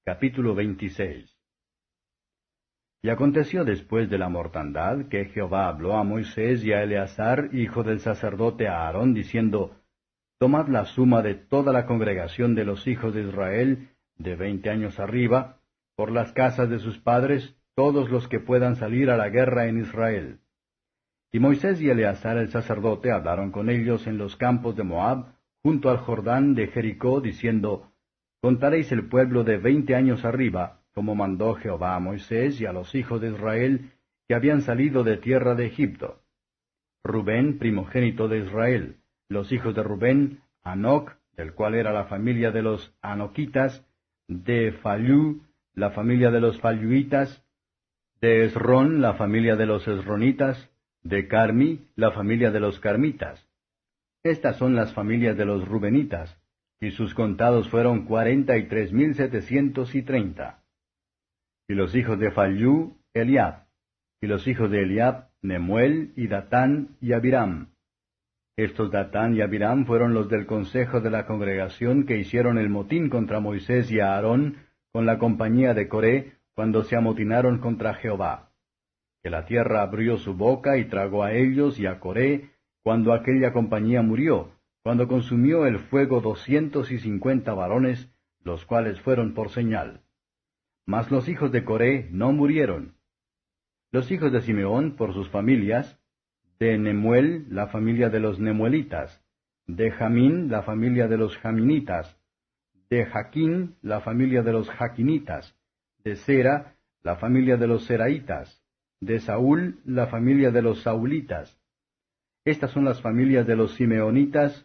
Capítulo 26. Y aconteció después de la mortandad, que Jehová habló a Moisés y a Eleazar, hijo del sacerdote Aarón, diciendo, Tomad la suma de toda la congregación de los hijos de Israel, de 20 años arriba, por las casas de sus padres, todos los que puedan salir a la guerra en Israel. Y Moisés y Eleazar el sacerdote hablaron con ellos en los campos de Moab, junto al Jordán de Jericó, diciendo, Contaréis el pueblo de 20 años arriba, como mandó Jehová a Moisés y a los hijos de Israel, que habían salido de tierra de Egipto. Rubén, primogénito de Israel, los hijos de Rubén, Hanoc, del cual era la familia de los Hanoquitas, de Fallu, la familia de los Falluitas, de Esrón, la familia de los Esronitas, de Carmi, la familia de los Carmitas. Estas son las familias de los Rubenitas, y sus contados fueron 43,730. Y los hijos de Fallu, Eliab, y los hijos de Eliab, Nemuel, y Datán, y Abiram. Estos Datán y Abiram fueron los del consejo de la congregación que hicieron el motín contra Moisés y Aarón, con la compañía de Coré, cuando se amotinaron contra Jehová. Que la tierra abrió su boca y tragó a ellos y a Coré, cuando aquella compañía murió, cuando consumió el fuego 250 varones, los cuales fueron por señal. Mas los hijos de Coré no murieron. Los hijos de Simeón por sus familias, de Nemuel, la familia de los Nemuelitas, de Jamín, la familia de los Jaminitas, de Jaquín, la familia de los Jaquinitas, de Sera, la familia de los Seraitas, de Saúl, la familia de los Saulitas. Estas son las familias de los Simeonitas,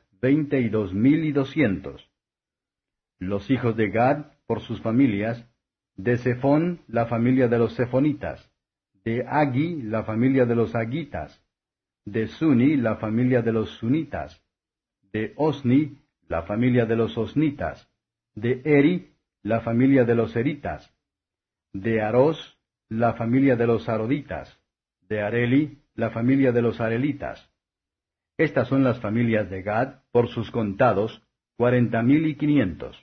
22,200. Los hijos de Gad, por sus familias, de Zephón, la familia de los Zephonitas, de Agi, la familia de los Agitas, de Suni, la familia de los Sunitas, de Osni, la familia de los Osnitas, de Eri, la familia de los Eritas, de Aros, la familia de los Aroditas, de Areli, la familia de los Arelitas. Estas son las familias de Gad, por sus contados, 40,500.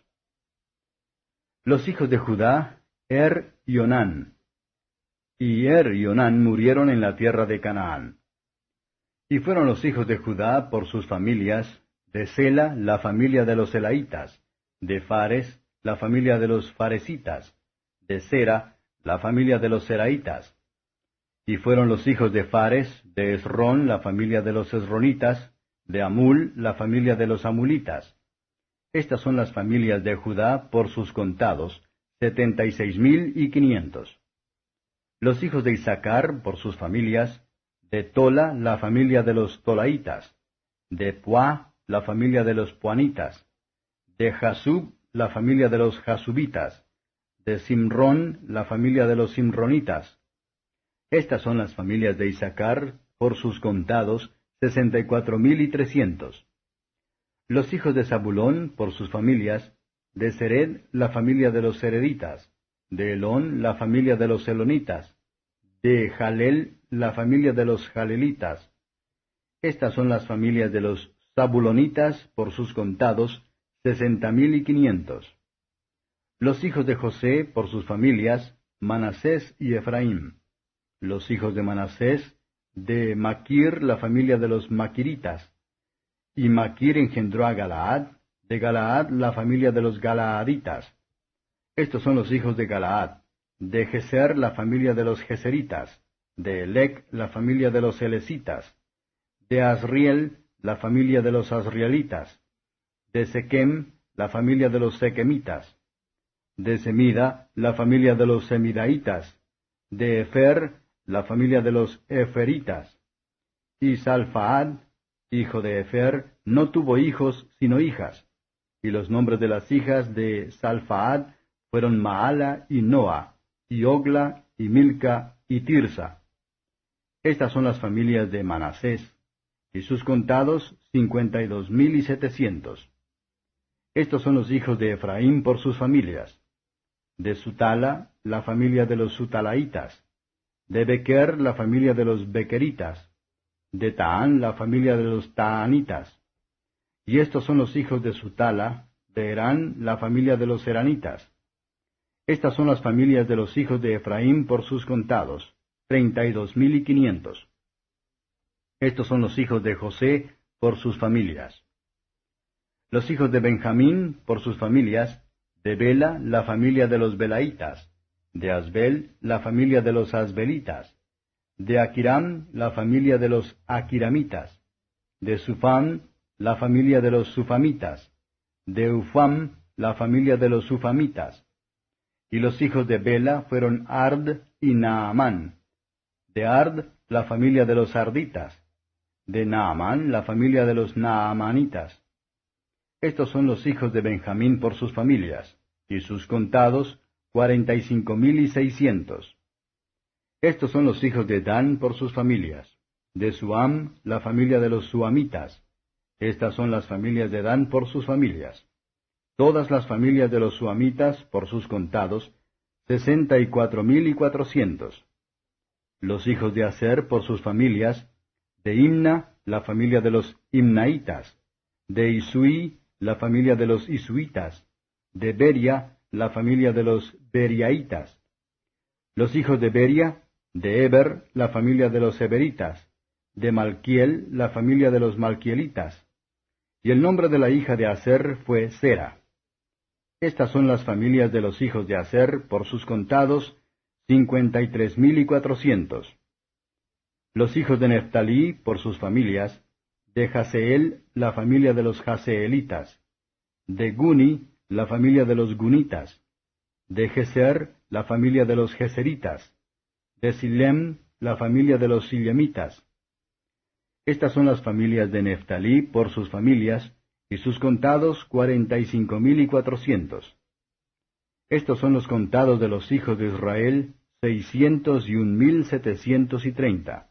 Los hijos de Judá, y Onán. Y y Onán murieron en la tierra de Canaán. Y fueron los hijos de Judá, por sus familias, de Sela, la familia de los Selaitas, de Fares, la familia de los Faresitas, de Sera, la familia de los Seraitas. Y fueron los hijos de Fares, de Esrón, la familia de los Esronitas, de Amul, la familia de los Amulitas. Estas son las familias de Judá por sus contados, 76,500. Los hijos de Isaacar por sus familias, de Tola, la familia de los Tolaitas, de Puá, la familia de los Puanitas, de Jasub, la familia de los Jasubitas, de Simrón, la familia de los Simronitas. Estas son las familias de Isaacar, por sus contados, 64,300. Los hijos de Zabulón, por sus familias, de Sered, la familia de los Sereditas, de Elón, la familia de los Elonitas, de Jalel, la familia de los Jalelitas. Estas son las familias de los Zabulonitas, por sus contados, 60,500. Los hijos de José, por sus familias, Manasés y Efraín. Los hijos de Manasés, de Maquir, la familia de los Maquiritas. Y Maquir engendró a Galaad, de Galaad la familia de los Galaaditas. Estos son los hijos de Galaad, de Geser la familia de los Geseritas, de Elec la familia de los Elesitas, de Asriel la familia de los Asrielitas, de Sequem la familia de los Sequemitas, de Semida la familia de los Semidaitas, de Efer la familia de los Eferitas. Y Salfaad, hijo de Efer, no tuvo hijos sino hijas, y los nombres de las hijas de Salfaad fueron Maala y Noa, y Ogla, y Milca, y Tirsa. Estas son las familias de Manasés, y sus contados 52,700. Estos son los hijos de Efraín por sus familias. De Sutala, la familia de los Sutalaitas. De Bequer, la familia de los Bequeritas. De Taán, la familia de los Taanitas. Y estos son los hijos de Sutala, de Herán, la familia de los Heranitas. Estas son las familias de los hijos de Efraín por sus contados, 32,500. Estos son los hijos de José por sus familias. Los hijos de Benjamín por sus familias, de Bela, la familia de los belaitas, de Asbel, la familia de los asbelitas, de Aquiram, la familia de los aquiramitas, de Sufam, la familia de los sufamitas, de Ufam, la familia de los ufamitas. Y los hijos de Bela fueron Ard y Naamán. De Ard, la familia de los arditas, de Naamán, la familia de los naamanitas. Estos son los hijos de Benjamín por sus familias, y sus contados, 45,600. Estos son los hijos de Dan por sus familias. De Suam, la familia de los suamitas. Estas son las familias de Dan por sus familias. Todas las familias de los suamitas por sus contados, 64,400. Los hijos de Aser por sus familias, de Imna, la familia de los imnaitas, de Isui, la familia de los isuitas, de Beria, la familia de los beriaitas. Los hijos de Beria, de Eber, la familia de los eberitas, de Malquiel, la familia de los malquielitas. Y el nombre de la hija de Aser fue Sera. Estas son las familias de los hijos de Aser por sus contados, 53,400. Los hijos de Neftalí por sus familias, de Jaseel, la familia de los jaseelitas, de Guni, la familia de los gunitas, de Geser, la familia de los geseritas, de Silem, la familia de los silemitas. Estas son las familias de Neftalí por sus familias, y sus contados 45,400. Estos son los contados de los hijos de Israel, 601,730.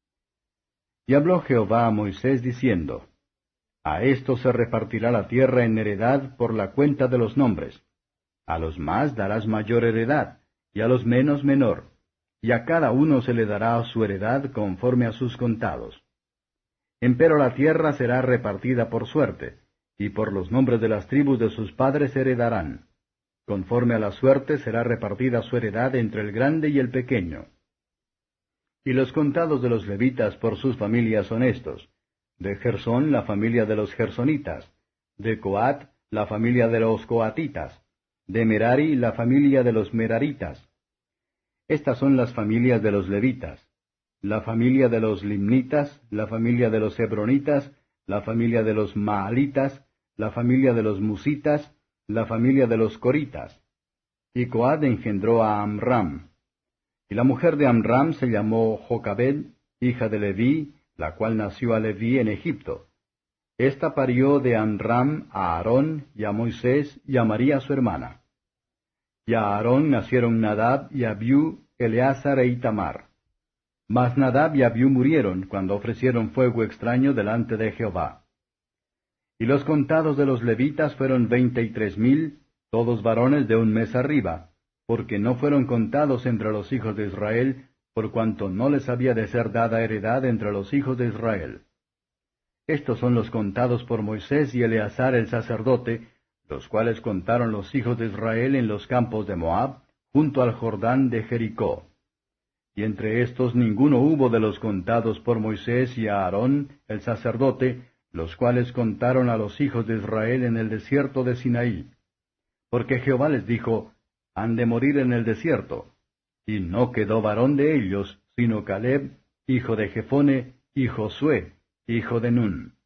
Y habló Jehová a Moisés diciendo, A estos se repartirá la tierra en heredad por la cuenta de los nombres. A los más darás mayor heredad, y a los menos menor, y a cada uno se le dará su heredad conforme a sus contados. Empero la tierra será repartida por suerte, y por los nombres de las tribus de sus padres heredarán. Conforme a la suerte será repartida su heredad entre el grande y el pequeño. Y los contados de los levitas por sus familias son estos: de Gersón, la familia de los gersonitas; de Coat, la familia de los coatitas; de Merari, la familia de los meraritas. Estas son las familias de los levitas: la familia de los limnitas, la familia de los hebronitas, la familia de los maalitas, la familia de los musitas, la familia de los coritas. Y Coat engendró a Amram. Y la mujer de Amram se llamó Jocabed, hija de Leví, la cual nació a Leví en Egipto. Esta parió de Amram a Aarón y a Moisés y a María su hermana. Y a Aarón nacieron Nadab y Abiú, Eleazar e Itamar. Mas Nadab y Abiú murieron cuando ofrecieron fuego extraño delante de Jehová. Y los contados de los levitas fueron 23,000, todos varones de un mes arriba, porque no fueron contados entre los hijos de Israel, por cuanto no les había de ser dada heredad entre los hijos de Israel. Estos son los contados por Moisés y Eleazar el sacerdote, los cuales contaron los hijos de Israel en los campos de Moab, junto al Jordán de Jericó. Y entre estos ninguno hubo de los contados por Moisés y Aarón el sacerdote, los cuales contaron a los hijos de Israel en el desierto de Sinaí. Porque Jehová les dijo, han de morir en el desierto. Y no quedó varón de ellos, sino Caleb, hijo de Jefone, y Josué, hijo de Nun.